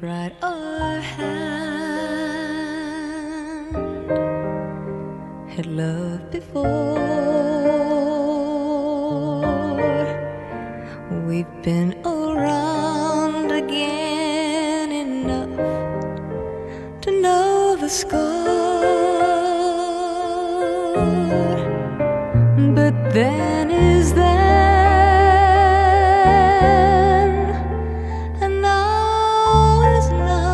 tried our hand, had loved before. We've been around again enough to know the score. But then is then, and now is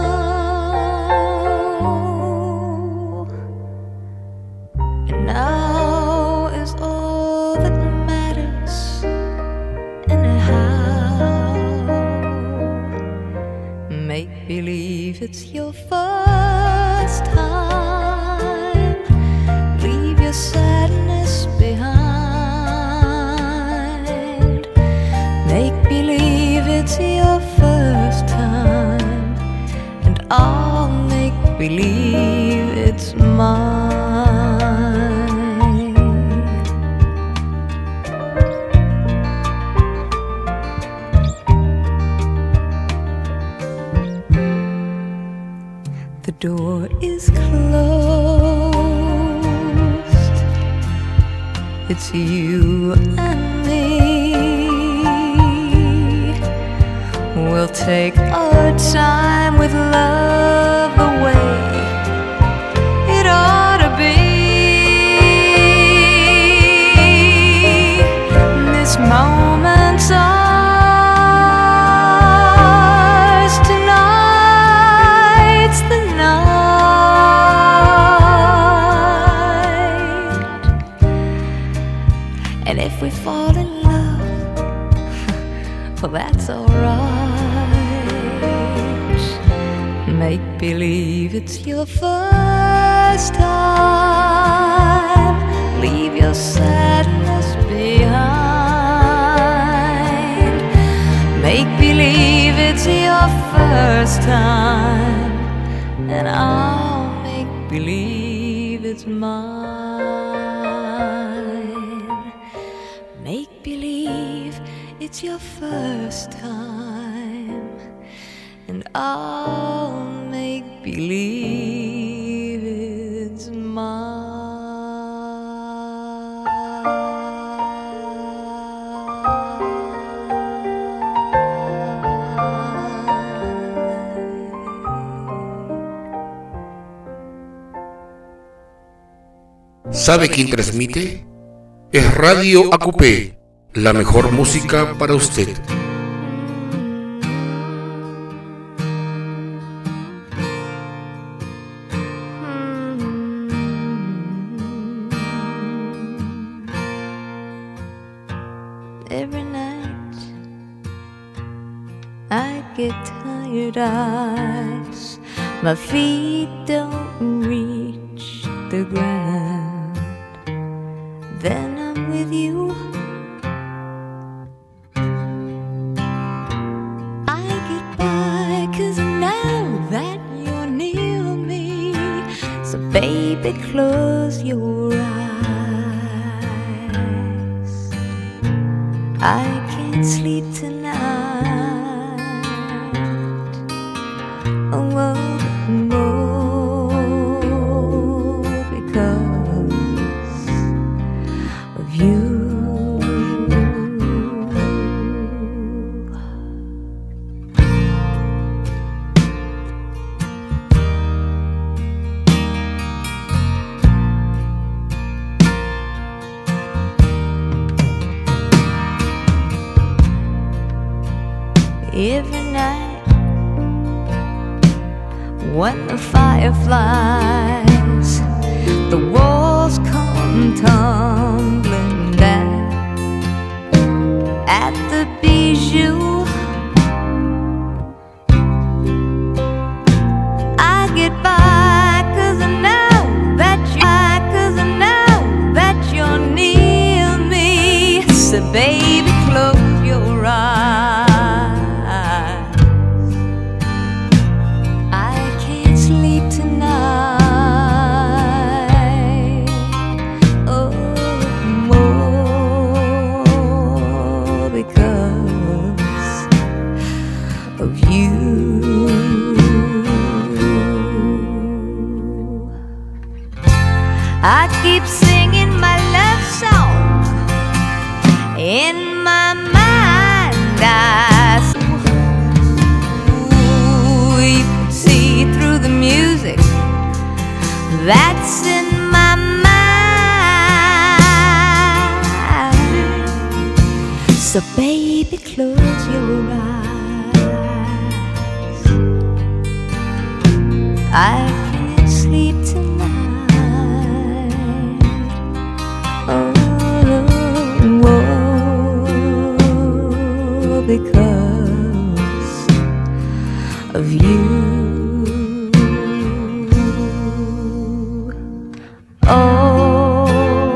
now, and now is all that matters anyhow. Make believe it's your first time. Leave your sadness behind. Make believe it's your first time, and I'll make believe it's mine. The door is closed. It's you and me. We'll take our time with love the way it ought to be. This moment's ours. Tonight's the night. And if we fall in love, well, that's alright. Make believe it's your first time. Leave your sadness behind. Make believe it's your first time, and I'll make believe it's mine. Make believe it's your first time, and I'll make believe it's mine. ¿Sabe quién transmite? Es Radio AQP, la mejor música para usted. Every night I get tired eyes. My feet don't reach the ground. Then I'm with you. I get by 'cause now that you're near me. So baby, close your eyes. I can't sleep tonight. Oh, no, because of you. Every night when the fire flies, the walls come tumbling down. At the Bijou I get by 'cause I know that you're near me. So baby, close your eyes. I can't sleep tonight. I keep singing my love song in my mind. You can see through the music that's in my mind. So baby, close your eyes. I can't sleep tonight. Oh, because of you. Oh,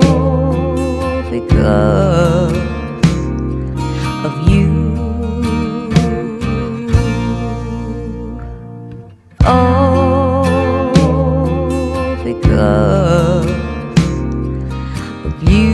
because of you. Oh, because of you.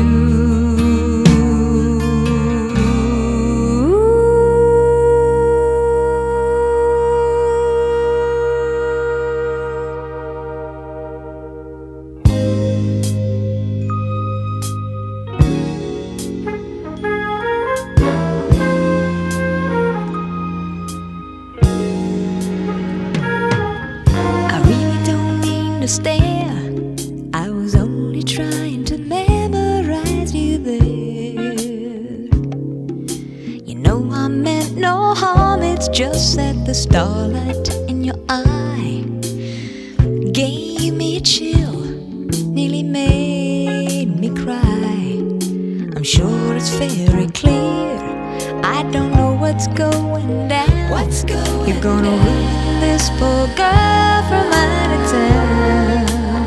Stare, I was only trying to memorize you there. You know I meant no harm, it's just that the starlight in your eye gave me a chill, nearly made me cry. I'm sure it's very clear, I don't know what's going down. You're gonna ruin this poor girl from out of town.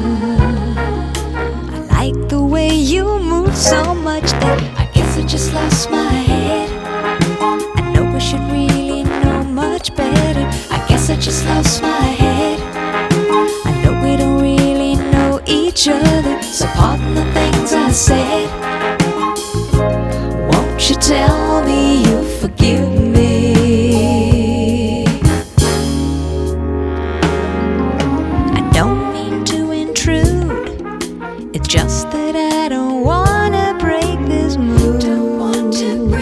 I like the way you move so much that I guess I just lost my head. I know I should really know much better. I guess I just lost my head. I know we don't really know each other, so pardon the things I said. Won't you tell me you forgive me? Just that I don't wanna break this mood. And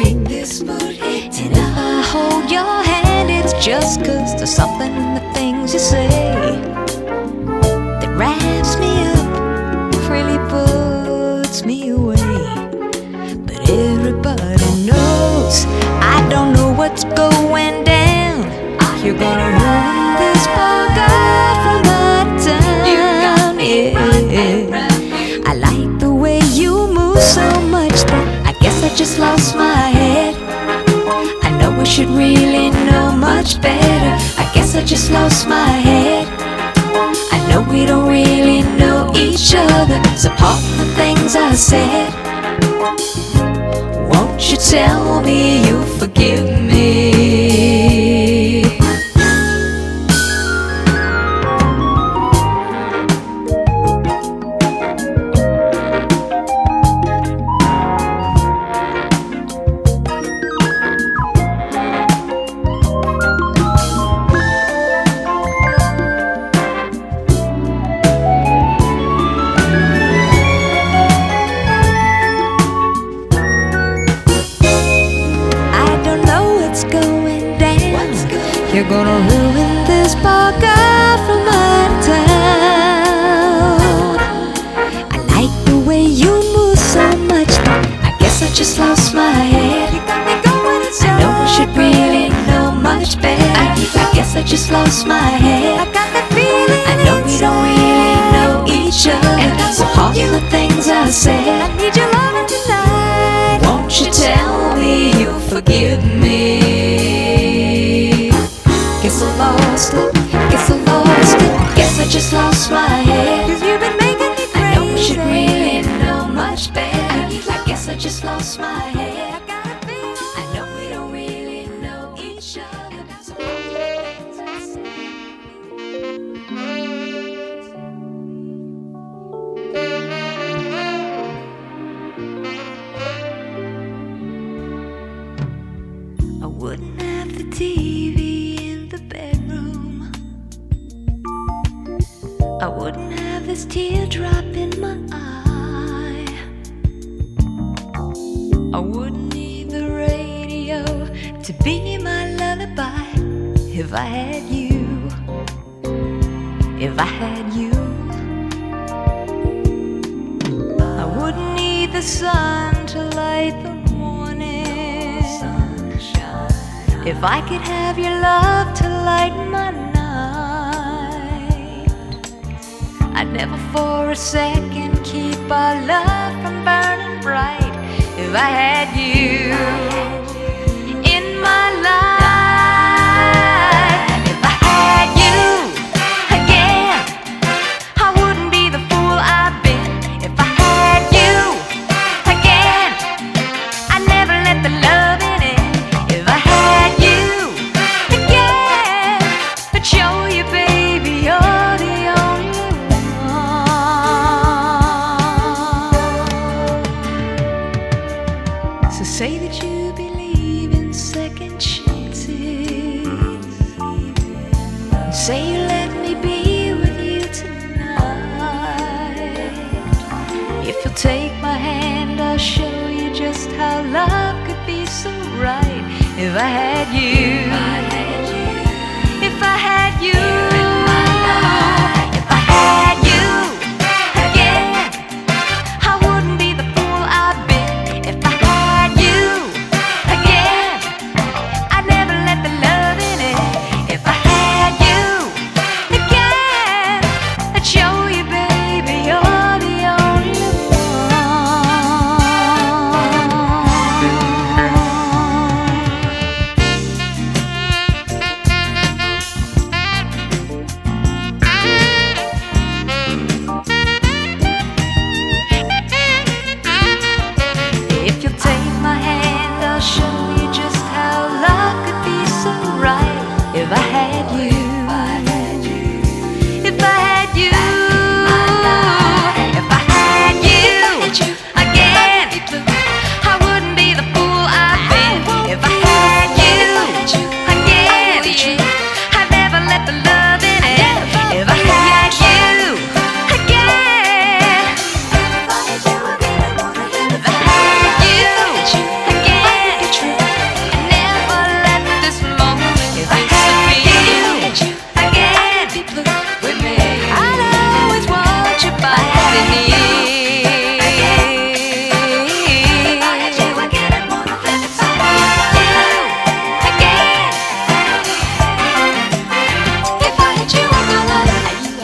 if I hold your hand, it's just 'cause there's something in the things you say that wraps me up, really puts me away. But everybody knows I don't know what's going down. You're gonna ruin this poor girl from out of town. Yeah. I like the way you move so much that I guess I just lost my head. I know I should really know much better. I guess I just lost my head. I know we don't really know each other, so pardon the things I said. Won't you tell me you forgive me? You're gonna ruin this poor girl from out of town. I like the way you move so much that I guess I just lost my head. You got me going in circles. I know I should really know much better. I guess I just lost my head. I got that feeling. I know we don't really know each other, so pardon the things I said. I need your loving tonight. Won't you tell me you forgive me? Guess I lost it, guess I lost it, guess I just lost my head. 'Cause you've been making me crazy. I know we should really know much better. I guess I just lost my head. I got a feeling. I know we don't really know each other, so all the things I say. wouldn't have this teardrop in my eye. I wouldn't need the radio to be my lullaby. If I had you, if I had you, I wouldn't need the sun to light the morning. If I could have your love to light my night, I'd never for a second keep our love from burning bright. If I had you in my life, if I had you again, I wouldn't be the fool I've been. If I had you again, I'd never let the love in it. If I had you again, I'd show you, baby, you're the only one. So say that you believe in second chances, and say you let me be with you tonight. If you'll take my hand, I'll show you just how love could be so right. If I had you, if I had you, if I had you again, I wouldn't be the fool I've been. If I had you again, I'd never let the love in it. If I had you again, I'd show you, baby, you're the only If you'll take my hand, I'll show you just how love could be so right. If I had you, if I had you, if I had you again, I wouldn't be the fool I've been. If I had you again, I'd never let the love in it. If I had you again, if I had you again, I'd never let this moment disappear. Again, with me, I'd always want you by the knee. If I had you again, I'd wanna live inside you again. If I had you in my life,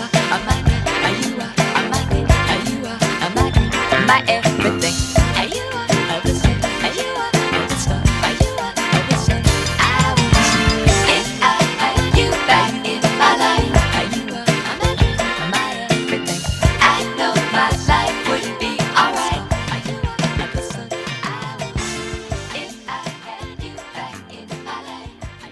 my everything. Listen, the stuff. Listen, if I had you back in my life, my everything. I know my life would be alright. Listen, if I had you back in my life,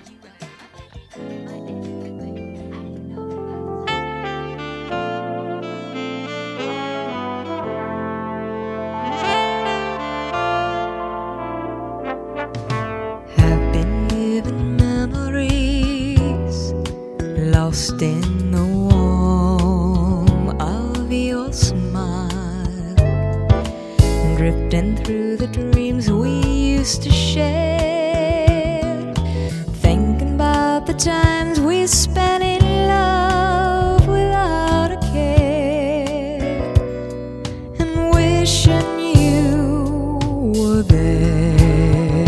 I've been living memories, lost in the warmth of your smile, drifting through the dreams we used to share, thinking about the times we spent in love without a care, and wishing you were there.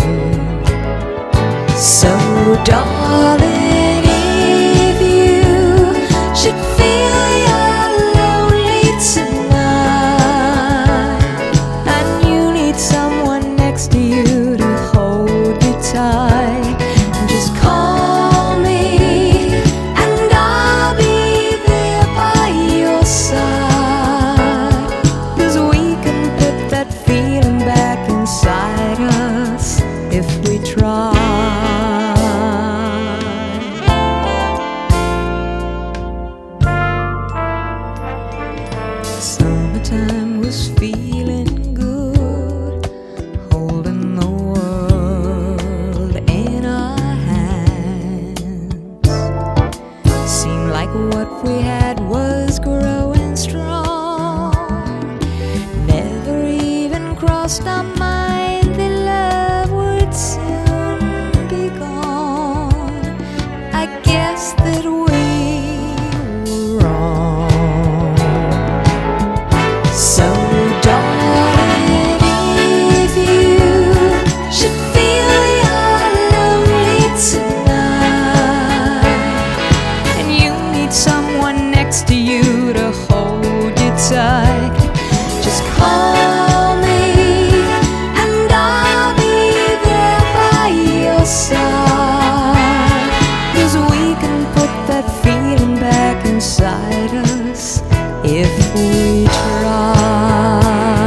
So darling, if you should feel you're lonely tonight, and you need someone next to you to hold you tight, just call me and I'll be there by your side. 'Cause we can put that feeling back inside us if we try. Summertime was feeling good, holding the world in our hands. Seemed like what we had was growing lost our mind that love would soon be gone. I guess that we were wrong. So darling, if you should feel you're lonely tonight and you need someone next to you to hold you tight, just call me and I'll be there by your side. 'Cause we can put that feeling back inside us if we try.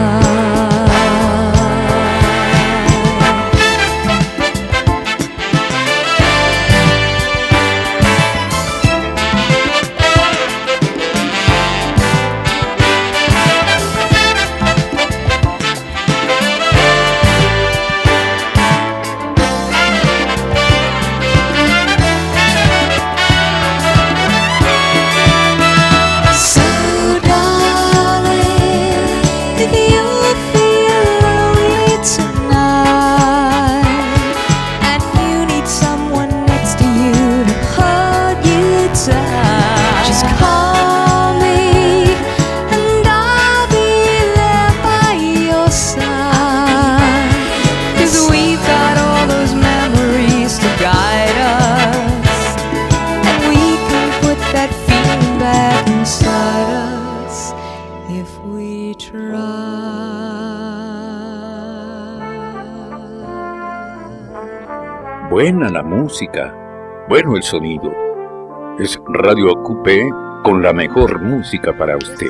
Buena la música, bueno el sonido. Es Radio Acupé con la mejor música para usted.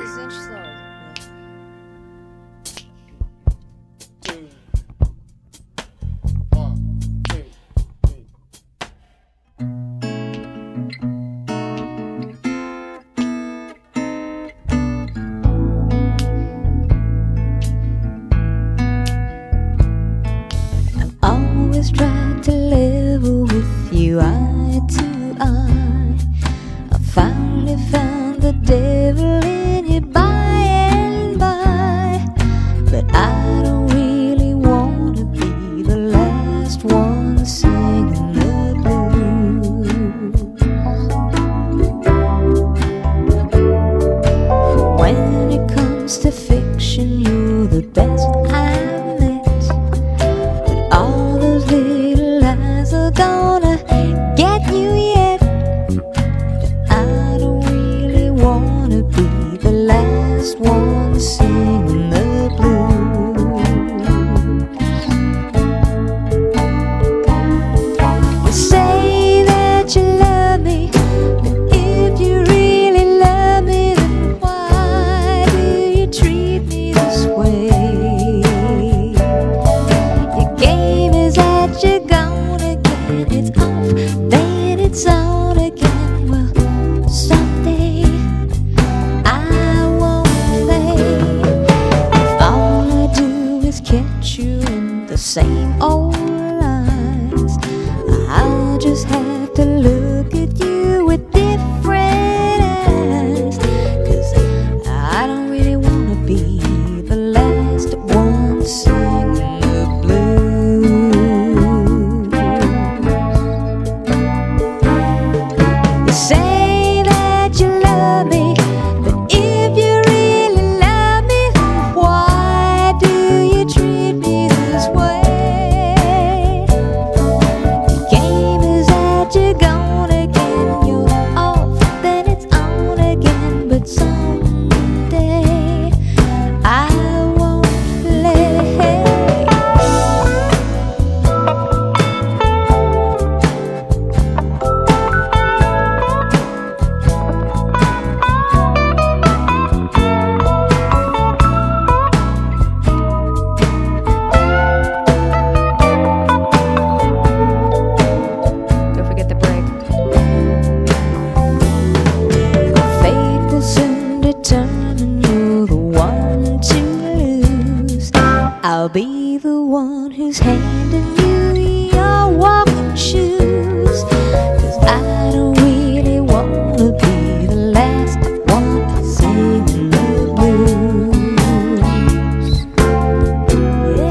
I'll be the one who's handing you your walking shoes. 'Cause I don't really wanna be the last one singing the blues. Yeah.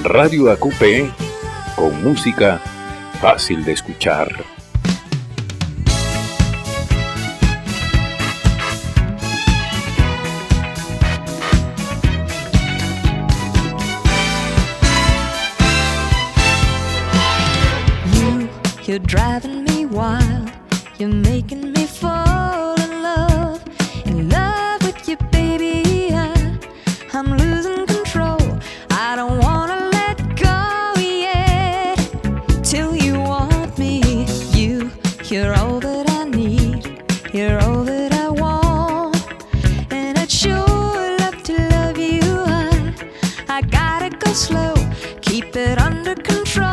Radio AQP con música fácil de escuchar. You're driving me wild. You're making me fall in love with you, baby. I'm losing control. I don't wanna let go yet till you want me. You're all that I need. You're all that I want, and I'd sure love to love you. I gotta go slow. Keep it under control.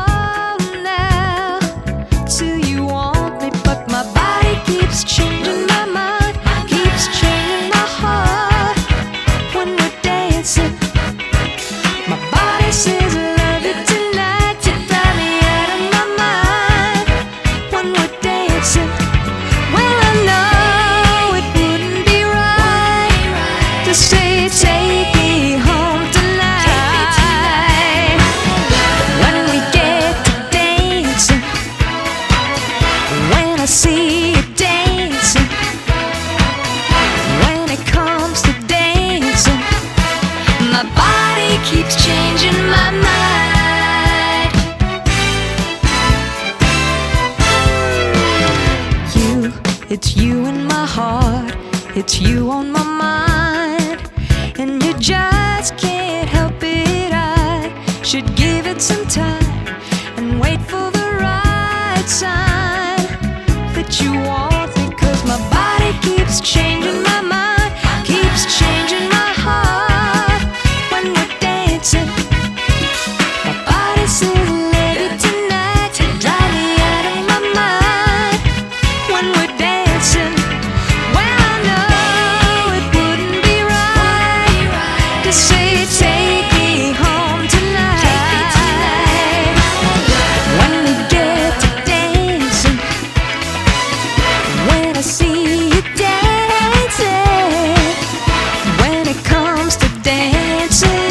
Keeps changing my mind, keeps changing my heart. When we're dancing, my body says I love you tonight. You drive me out of my mind. When we're dancing, well I know it wouldn't be right to say take me home tonight. When we get to dancing, when I see keeps changing my mind. It's you in my heart, it's you on my mind, and you just can't help it. I should give it some time and wait for the right sign that you want me, 'cause my body keeps changing my mind, keeps changing my heart. When we're dancing, my body says love you tonight. Drive me out of my mind. When we're dancing, well I know it wouldn't be right to say take me home tonight. When we get to dancing, when I see you dancing, when it comes to dancing.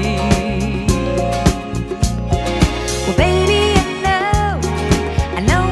I know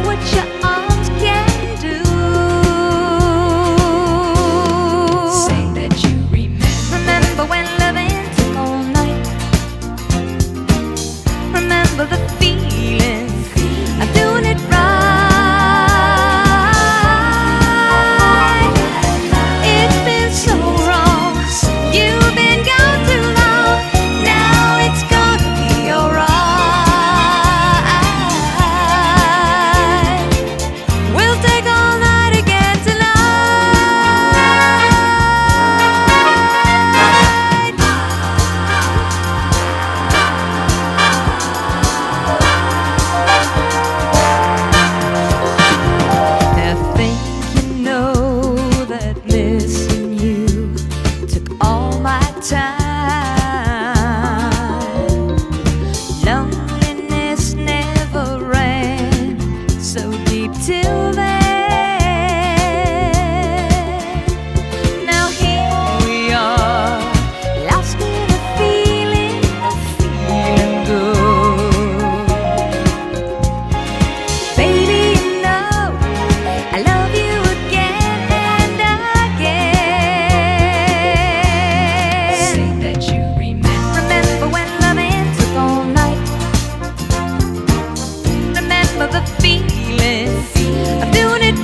the feeling of doing it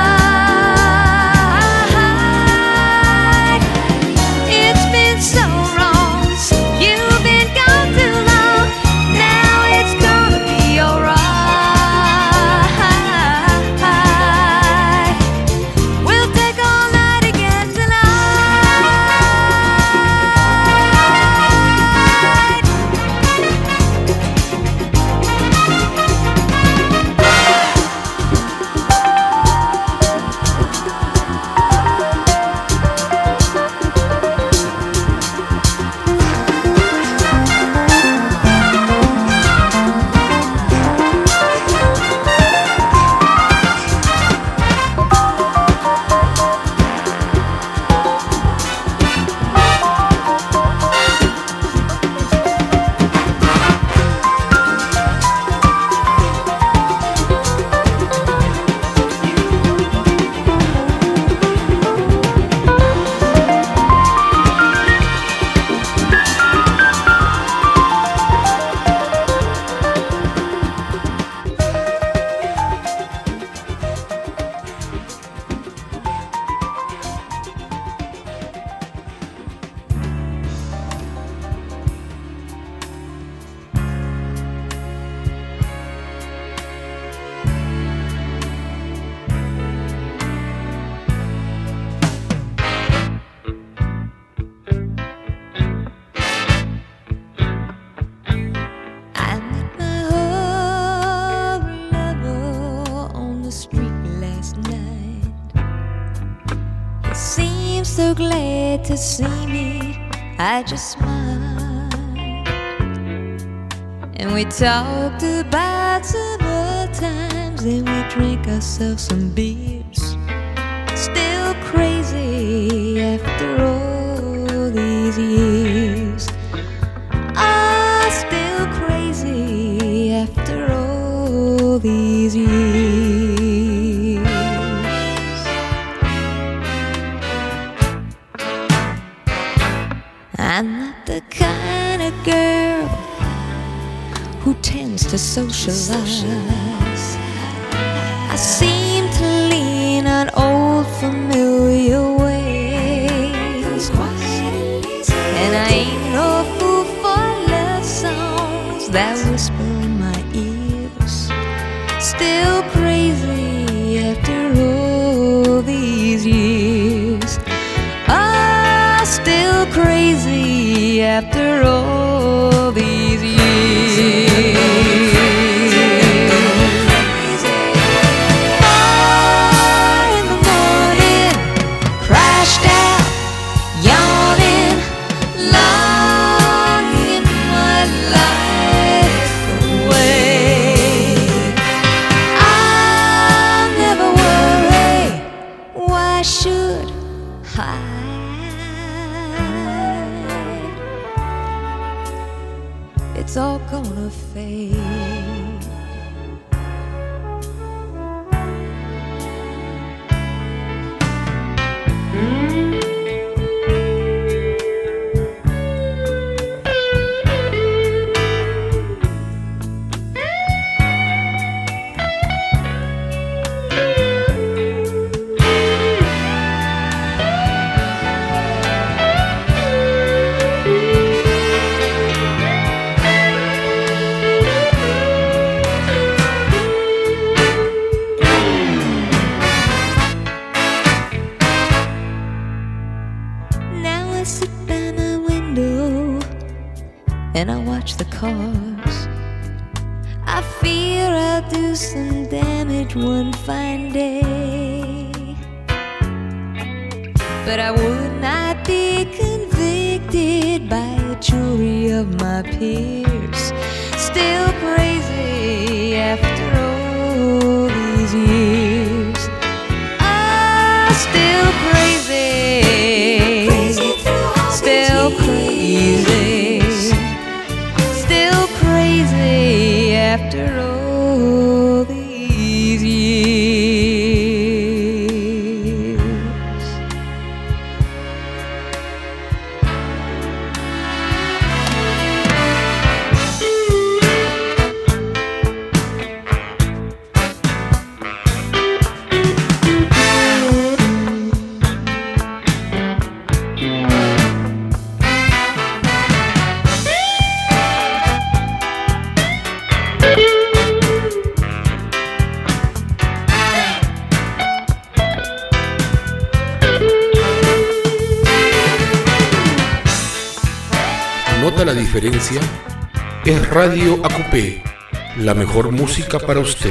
right. It's been so wrong, you've been gone too long. Now it's gonna be alright. We'll take all night again tonight. I met my horror lover on the street last night. He seemed so glad to see me. I just smiled, and we talked about some old times. Then we drank ourselves some beers. Still crazy after all these years. Still crazy after all these years. I'm not the kind of girl who tends to socialize. I seem to lean on old familiar ways, and I ain't no fool for love songs that whisper in my ears. Still crazy after all these years. Still crazy after all these years. 4 in the morning, crashed out, yawning, longing my life away. I'll never worry, why should I? It's all gonna fade. And I watch the cars. I fear I'll do some damage one fine day, but I would not be convicted by a jury of my peers. Still crazy after all these years. Still crazy, still crazy. After all these years. toda la diferencia es Radio AQP, la mejor música para usted.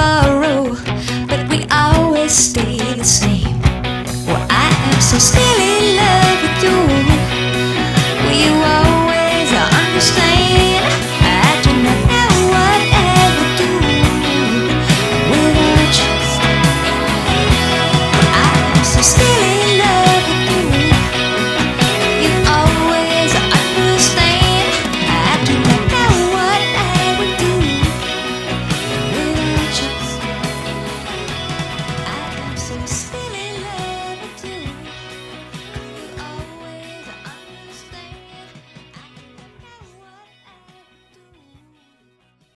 So still